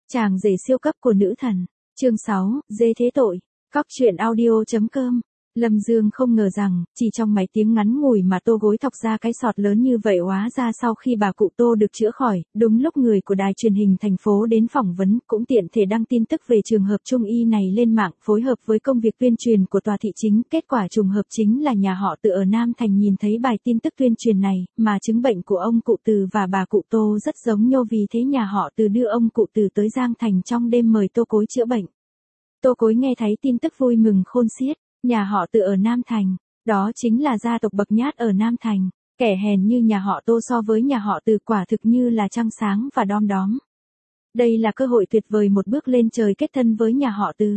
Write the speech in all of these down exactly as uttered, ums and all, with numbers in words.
Chàng rể siêu cấp của nữ thần. Chương sáu, dê thế tội. Cóc truyện audio chấm com. Lâm Dương không ngờ rằng, chỉ trong mấy tiếng ngắn ngủi mà Tô gối thọc ra cái sọt lớn như vậy, hóa ra sau khi bà cụ Tô được chữa khỏi, đúng lúc người của đài truyền hình thành phố đến phỏng vấn, cũng tiện thể đăng tin tức về trường hợp trung y này lên mạng, phối hợp với công việc tuyên truyền của tòa thị chính. Kết quả trùng hợp chính là nhà họ Từ ở Nam Thành nhìn thấy bài tin tức tuyên truyền này, mà chứng bệnh của ông cụ Từ và bà cụ Tô rất giống nhau, vì thế nhà họ Từ đưa ông cụ Từ tới Giang Thành trong đêm mời Tô Cối chữa bệnh. Tô Cối nghe thấy tin tức vui mừng khôn xiết. Nhà họ Từ ở Nam Thành, đó chính là gia tộc bậc nhát ở Nam Thành, kẻ hèn như nhà họ Tô so với nhà họ Từ quả thực như là trăng sáng và đom đóm. Đây là cơ hội tuyệt vời một bước lên trời kết thân với nhà họ Từ.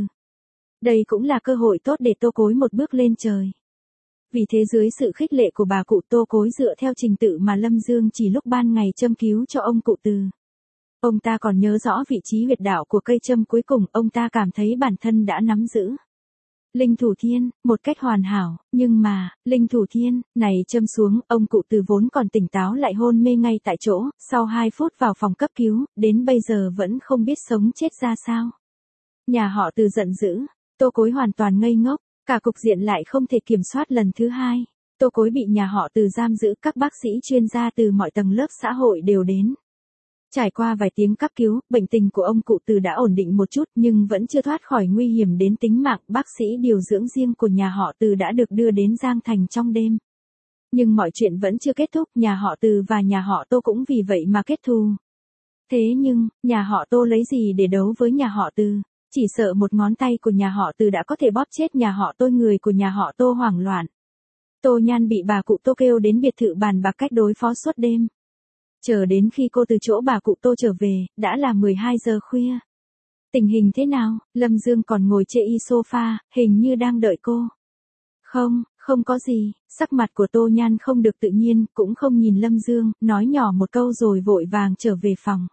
Đây cũng là cơ hội tốt để Tô Cối một bước lên trời. Vì thế dưới sự khích lệ của bà cụ Tô Cối dựa theo trình tự mà Lâm Dương chỉ lúc ban ngày châm cứu cho ông cụ Từ. Ông ta còn nhớ rõ vị trí huyệt đạo của cây châm, cuối cùng ông ta cảm thấy bản thân đã nắm giữ linh thủ thiên, một cách hoàn hảo, nhưng mà, linh thủ thiên, này châm xuống, ông cụ Từ vốn còn tỉnh táo lại hôn mê ngay tại chỗ, sau hai phút vào phòng cấp cứu, đến bây giờ vẫn không biết sống chết ra sao. Nhà họ Từ giận dữ, Tô Cối hoàn toàn ngây ngốc, cả cục diện lại không thể kiểm soát lần thứ hai. Tô Cối bị nhà họ Từ giam giữ, các bác sĩ chuyên gia từ mọi tầng lớp xã hội đều đến. Trải qua vài tiếng cấp cứu, bệnh tình của ông cụ Từ đã ổn định một chút nhưng vẫn chưa thoát khỏi nguy hiểm đến tính mạng. Bác sĩ điều dưỡng riêng của nhà họ Từ đã được đưa đến Giang Thành trong đêm. Nhưng mọi chuyện vẫn chưa kết thúc, nhà họ Từ và nhà họ Tô cũng vì vậy mà kết thù. Thế nhưng, nhà họ Tô lấy gì để đấu với nhà họ Từ? Chỉ sợ một ngón tay của nhà họ Từ đã có thể bóp chết nhà họ Tô. Người của nhà họ Tô hoảng loạn. Tô Nhan bị bà cụ Tô kêu đến biệt thự bàn bạc cách đối phó suốt đêm. Chờ đến khi cô từ chỗ bà cụ Tô trở về, đã là mười hai giờ khuya. Tình hình thế nào? Lâm Dương còn ngồi chê y sofa, hình như đang đợi cô. Không, không có gì. Sắc mặt của Tô Nhan không được tự nhiên, cũng không nhìn Lâm Dương, nói nhỏ một câu rồi vội vàng trở về phòng.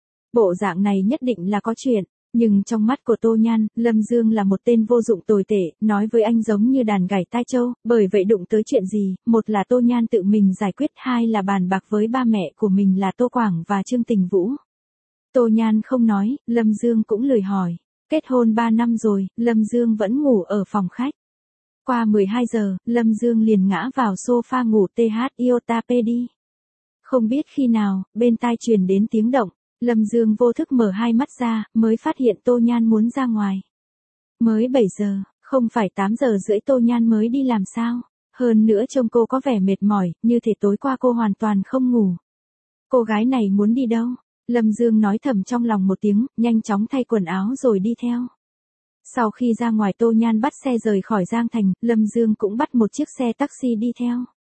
Bộ dạng này nhất định là có chuyện. Nhưng trong mắt của Tô Nhan, Lâm Dương là một tên vô dụng tồi tệ, nói với anh giống như đàn gảy tai trâu, bởi vậy đụng tới chuyện gì, một là Tô Nhan tự mình giải quyết, hai là bàn bạc với ba mẹ của mình là Tô Quảng và Trương Tình Vũ. Tô Nhan không nói, Lâm Dương cũng lười hỏi. Kết hôn ba năm rồi, Lâm Dương vẫn ngủ ở phòng khách. Qua mười hai giờ, Lâm Dương liền ngã vào sofa ngủ th iota pd. Không biết khi nào, bên tai truyền đến tiếng động. Lâm Dương vô thức mở hai mắt ra, mới phát hiện Tô Nhan muốn ra ngoài. Mới bảy giờ, không phải tám giờ rưỡi Tô Nhan mới đi làm sao? Hơn nữa trông cô có vẻ mệt mỏi, như thể tối qua cô hoàn toàn không ngủ. Cô gái này muốn đi đâu? Lâm Dương nói thầm trong lòng một tiếng, nhanh chóng thay quần áo rồi đi theo. Sau khi ra ngoài Tô Nhan bắt xe rời khỏi Giang Thành, Lâm Dương cũng bắt một chiếc xe taxi đi theo.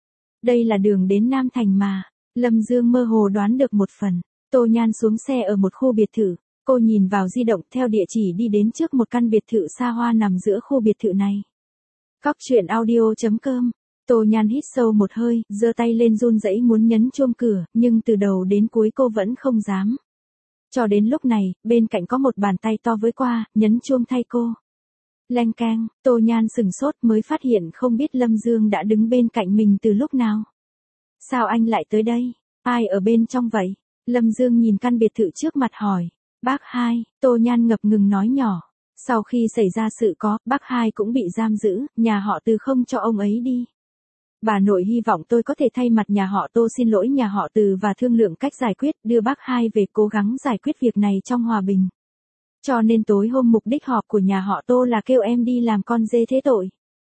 Đây là đường đến Nam Thành mà. Lâm Dương mơ hồ đoán được một phần. Tô Nhan xuống xe ở một khu biệt thự, cô nhìn vào di động theo địa chỉ đi đến trước một căn biệt thự xa hoa nằm giữa khu biệt thự này. Cóc truyện audio chấm com. Tô Nhan hít sâu một hơi, giơ tay lên run rẩy muốn nhấn chuông cửa, nhưng từ đầu đến cuối cô vẫn không dám. Cho đến lúc này, bên cạnh có một bàn tay to với qua, nhấn chuông thay cô. Leng keng, Tô Nhan sừng sốt mới phát hiện không biết Lâm Dương đã đứng bên cạnh mình từ lúc nào. Sao anh lại tới đây? Ai ở bên trong vậy? Lâm Dương nhìn căn biệt thự trước mặt hỏi. Bác hai, Tô Nhan ngập ngừng nói nhỏ. Sau khi xảy ra sự có, bác hai cũng bị giam giữ, nhà họ Từ không cho ông ấy đi. Bà nội hy vọng tôi có thể thay mặt nhà họ Tô xin lỗi nhà họ Từ và thương lượng cách giải quyết, đưa bác hai về cố gắng giải quyết việc này trong hòa bình. Cho nên tối hôm mục đích họp của nhà họ Tô là kêu em đi làm con dê thế tội.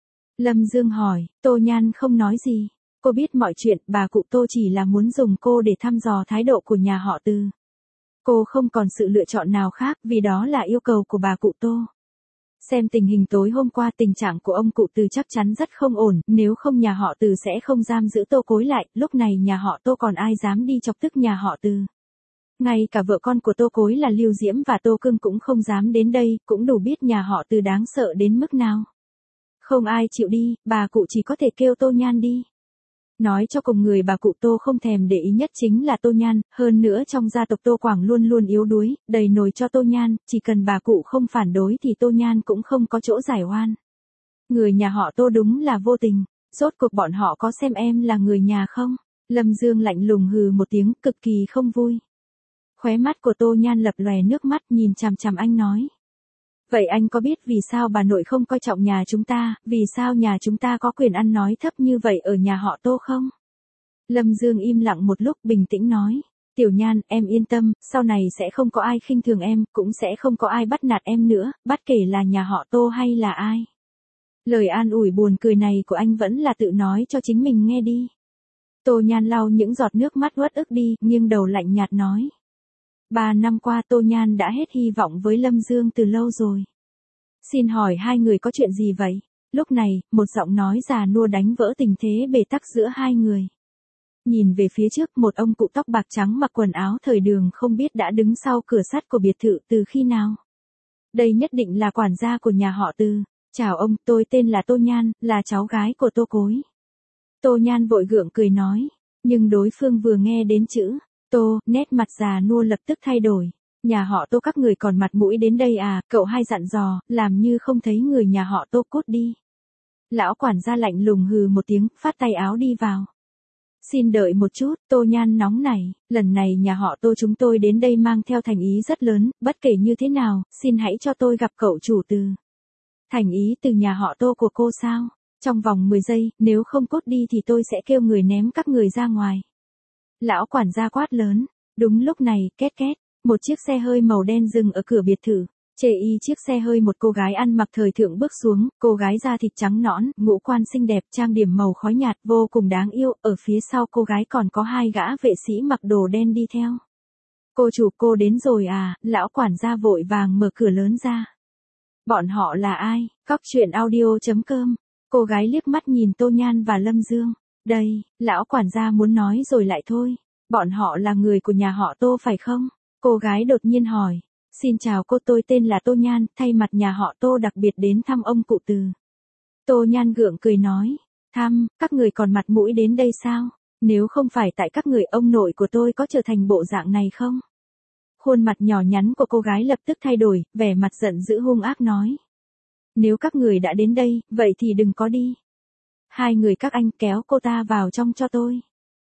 Lâm Dương hỏi, Tô Nhan không nói gì. Cô biết mọi chuyện, bà cụ Tô chỉ là muốn dùng cô để thăm dò thái độ của nhà họ Từ. Cô không còn sự lựa chọn nào khác, vì đó là yêu cầu của bà cụ Tô. Xem tình hình tối hôm qua, tình trạng của ông cụ Từ chắc chắn rất không ổn, nếu không nhà họ Từ sẽ không giam giữ Tô Cối lại, lúc này nhà họ Tô còn ai dám đi chọc tức nhà họ Từ. Ngay cả vợ con của Tô Cối là Lưu Diễm và Tô Cưng cũng không dám đến đây, cũng đủ biết nhà họ Từ đáng sợ đến mức nào. Không ai chịu đi, bà cụ chỉ có thể kêu Tô Nhan đi. Nói cho cùng người bà cụ Tô không thèm để ý nhất chính là Tô Nhan, hơn nữa trong gia tộc Tô Quảng luôn luôn yếu đuối, đầy nồi cho Tô Nhan, chỉ cần bà cụ không phản đối thì Tô Nhan cũng không có chỗ giải oan. Người nhà họ Tô đúng là vô tình, rốt cuộc bọn họ có xem em là người nhà không? Lâm Dương lạnh lùng hừ một tiếng, cực kỳ không vui. Khóe mắt của Tô Nhan lập lòe nước mắt nhìn chằm chằm anh nói. Vậy anh có biết vì sao bà nội không coi trọng nhà chúng ta, vì sao nhà chúng ta có quyền ăn nói thấp như vậy ở nhà họ Tô không? Lâm Dương im lặng một lúc bình tĩnh nói. Tiểu Nhan, em yên tâm, sau này sẽ không có ai khinh thường em, cũng sẽ không có ai bắt nạt em nữa, bất kể là nhà họ Tô hay là ai. Lời an ủi buồn cười này của anh vẫn là tự nói cho chính mình nghe đi. Tô Nhan lau những giọt nước mắt uất ức đi, nghiêng đầu lạnh nhạt nói. Ba năm qua Tô Nhan đã hết hy vọng với Lâm Dương từ lâu rồi. Xin hỏi hai người có chuyện gì vậy? Lúc này, một giọng nói già nua đánh vỡ tình thế bế tắc giữa hai người. Nhìn về phía trước, một ông cụ tóc bạc trắng mặc quần áo thời đường không biết đã đứng sau cửa sắt của biệt thự từ khi nào. Đây nhất định là quản gia của nhà họ Từ. Chào ông, tôi tên là Tô Nhan, là cháu gái của Tô Cối. Tô Nhan vội gượng cười nói, nhưng đối phương vừa nghe đến chữ Tô, nét mặt già nua lập tức thay đổi. Nhà họ Tô các người còn mặt mũi đến đây à, cậu hai dặn dò, làm như không thấy người nhà họ Tô cút đi. Lão quản gia lạnh lùng hừ một tiếng, phát tay áo đi vào. Xin đợi một chút, Tô Nhan nóng nảy, lần này nhà họ Tô chúng tôi đến đây mang theo thành ý rất lớn, bất kể như thế nào, xin hãy cho tôi gặp cậu chủ Từ. Thành ý từ nhà họ Tô của cô sao? Trong vòng mười giây, nếu không cút đi thì tôi sẽ kêu người ném các người ra ngoài. Lão quản gia quát lớn. Đúng lúc này, két két, một chiếc xe hơi màu đen dừng ở cửa biệt thự. Chê y chiếc xe hơi một cô gái ăn mặc thời thượng bước xuống, cô gái da thịt trắng nõn, ngũ quan xinh đẹp, trang điểm màu khói nhạt vô cùng đáng yêu, ở phía sau cô gái còn có hai gã vệ sĩ mặc đồ đen đi theo. Cô chủ, cô đến rồi à? Lão quản gia vội vàng mở cửa lớn ra. Bọn họ là ai? Cóc truyện audio chấm com. Cô gái liếc mắt nhìn Tô Nhan và Lâm Dương. Đây, lão quản gia muốn nói rồi lại thôi. Bọn họ là người của nhà họ Tô phải không? Cô gái đột nhiên hỏi. Xin chào cô, tôi tên là Tô Nhan, thay mặt nhà họ Tô đặc biệt đến thăm ông cụ Từ. Tô Nhan gượng cười nói. Thăm, các người còn mặt mũi đến đây sao? Nếu không phải tại các người, ông nội của tôi có trở thành bộ dạng này không? Khuôn mặt nhỏ nhắn của cô gái lập tức thay đổi, vẻ mặt giận dữ hung ác nói. Nếu các người đã đến đây, vậy thì đừng có đi. Hai người các anh kéo cô ta vào trong cho tôi.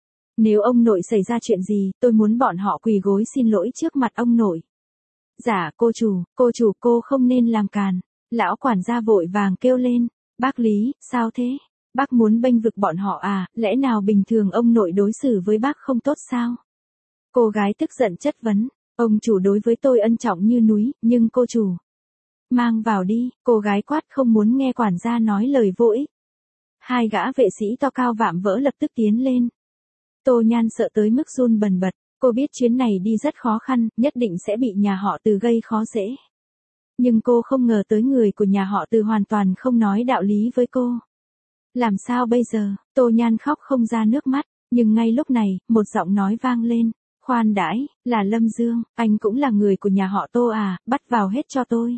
Nếu ông nội xảy ra chuyện gì, tôi muốn bọn họ quỳ gối xin lỗi trước mặt ông nội. Dạ cô chủ, cô chủ cô không nên làm càn. Lão quản gia vội vàng kêu lên. Bác Lý, sao thế? Bác muốn bênh vực bọn họ à, lẽ nào bình thường ông nội đối xử với bác không tốt sao? Cô gái tức giận chất vấn. Ông chủ đối với tôi ân trọng như núi, nhưng cô chủ. Mang vào đi, cô gái quát không muốn nghe quản gia nói lời vô ích. Hai gã vệ sĩ to cao vạm vỡ lập tức tiến lên. Tô Nhan sợ tới mức run bần bật, cô biết chuyến này đi rất khó khăn, nhất định sẽ bị nhà họ Từ gây khó dễ. Nhưng cô không ngờ tới người của nhà họ Từ hoàn toàn không nói đạo lý với cô. Làm sao bây giờ? Tô Nhan khóc không ra nước mắt, nhưng ngay lúc này, một giọng nói vang lên. Khoan đãi, là Lâm Dương, anh cũng là người của nhà họ Tô à, bắt vào hết cho tôi.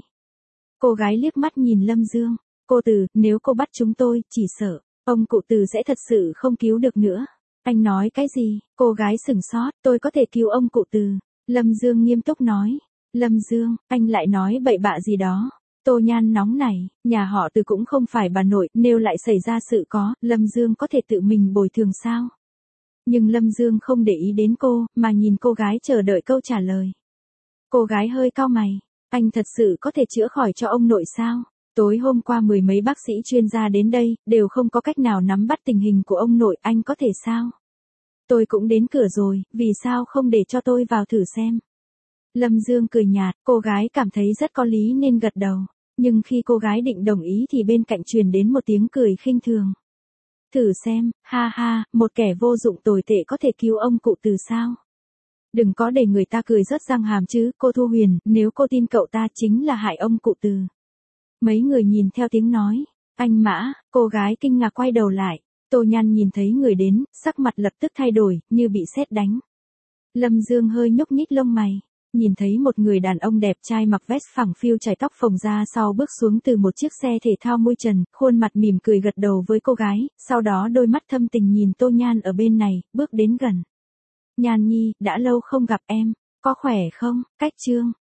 Cô gái liếc mắt nhìn Lâm Dương. Cô Từ, nếu cô bắt chúng tôi, chỉ sợ, ông cụ Từ sẽ thật sự không cứu được nữa. Anh nói cái gì? Cô gái sửng sốt, tôi có thể cứu ông cụ Từ. Lâm Dương nghiêm túc nói. Lâm Dương, anh lại nói bậy bạ gì đó. Tô Nhan nóng nảy, nhà họ Từ cũng không phải bà nội, nếu lại xảy ra sự có, Lâm Dương có thể tự mình bồi thường sao? Nhưng Lâm Dương không để ý đến cô, mà nhìn cô gái chờ đợi câu trả lời. Cô gái hơi cau mày. Anh thật sự có thể chữa khỏi cho ông nội sao? Tối hôm qua mười mấy bác sĩ chuyên gia đến đây, đều không có cách nào nắm bắt tình hình của ông nội, anh có thể sao? Tôi cũng đến cửa rồi, vì sao không để cho tôi vào thử xem? Lâm Dương cười nhạt, cô gái cảm thấy rất có lý nên gật đầu. Nhưng khi cô gái định đồng ý thì bên cạnh truyền đến một tiếng cười khinh thường. Thử xem, ha ha, một kẻ vô dụng tồi tệ có thể cứu ông cụ Từ sao? Đừng có để người ta cười rớt răng hàm chứ, cô Thu Huyền, nếu cô tin cậu ta chính là hại ông cụ Từ. Mấy người nhìn theo tiếng nói. Anh Mã, cô gái kinh ngạc quay đầu lại. Tô Nhan nhìn thấy người đến, sắc mặt lập tức thay đổi, như bị sét đánh. Lâm Dương hơi nhúc nhích lông mày. Nhìn thấy một người đàn ông đẹp trai mặc vest phẳng phiu chải tóc phồng ra sau bước xuống từ một chiếc xe thể thao mui trần, khuôn mặt mỉm cười gật đầu với cô gái, sau đó đôi mắt thâm tình nhìn Tô Nhan ở bên này, bước đến gần. Nhan Nhi, đã lâu không gặp em, có khỏe không? Cách chương.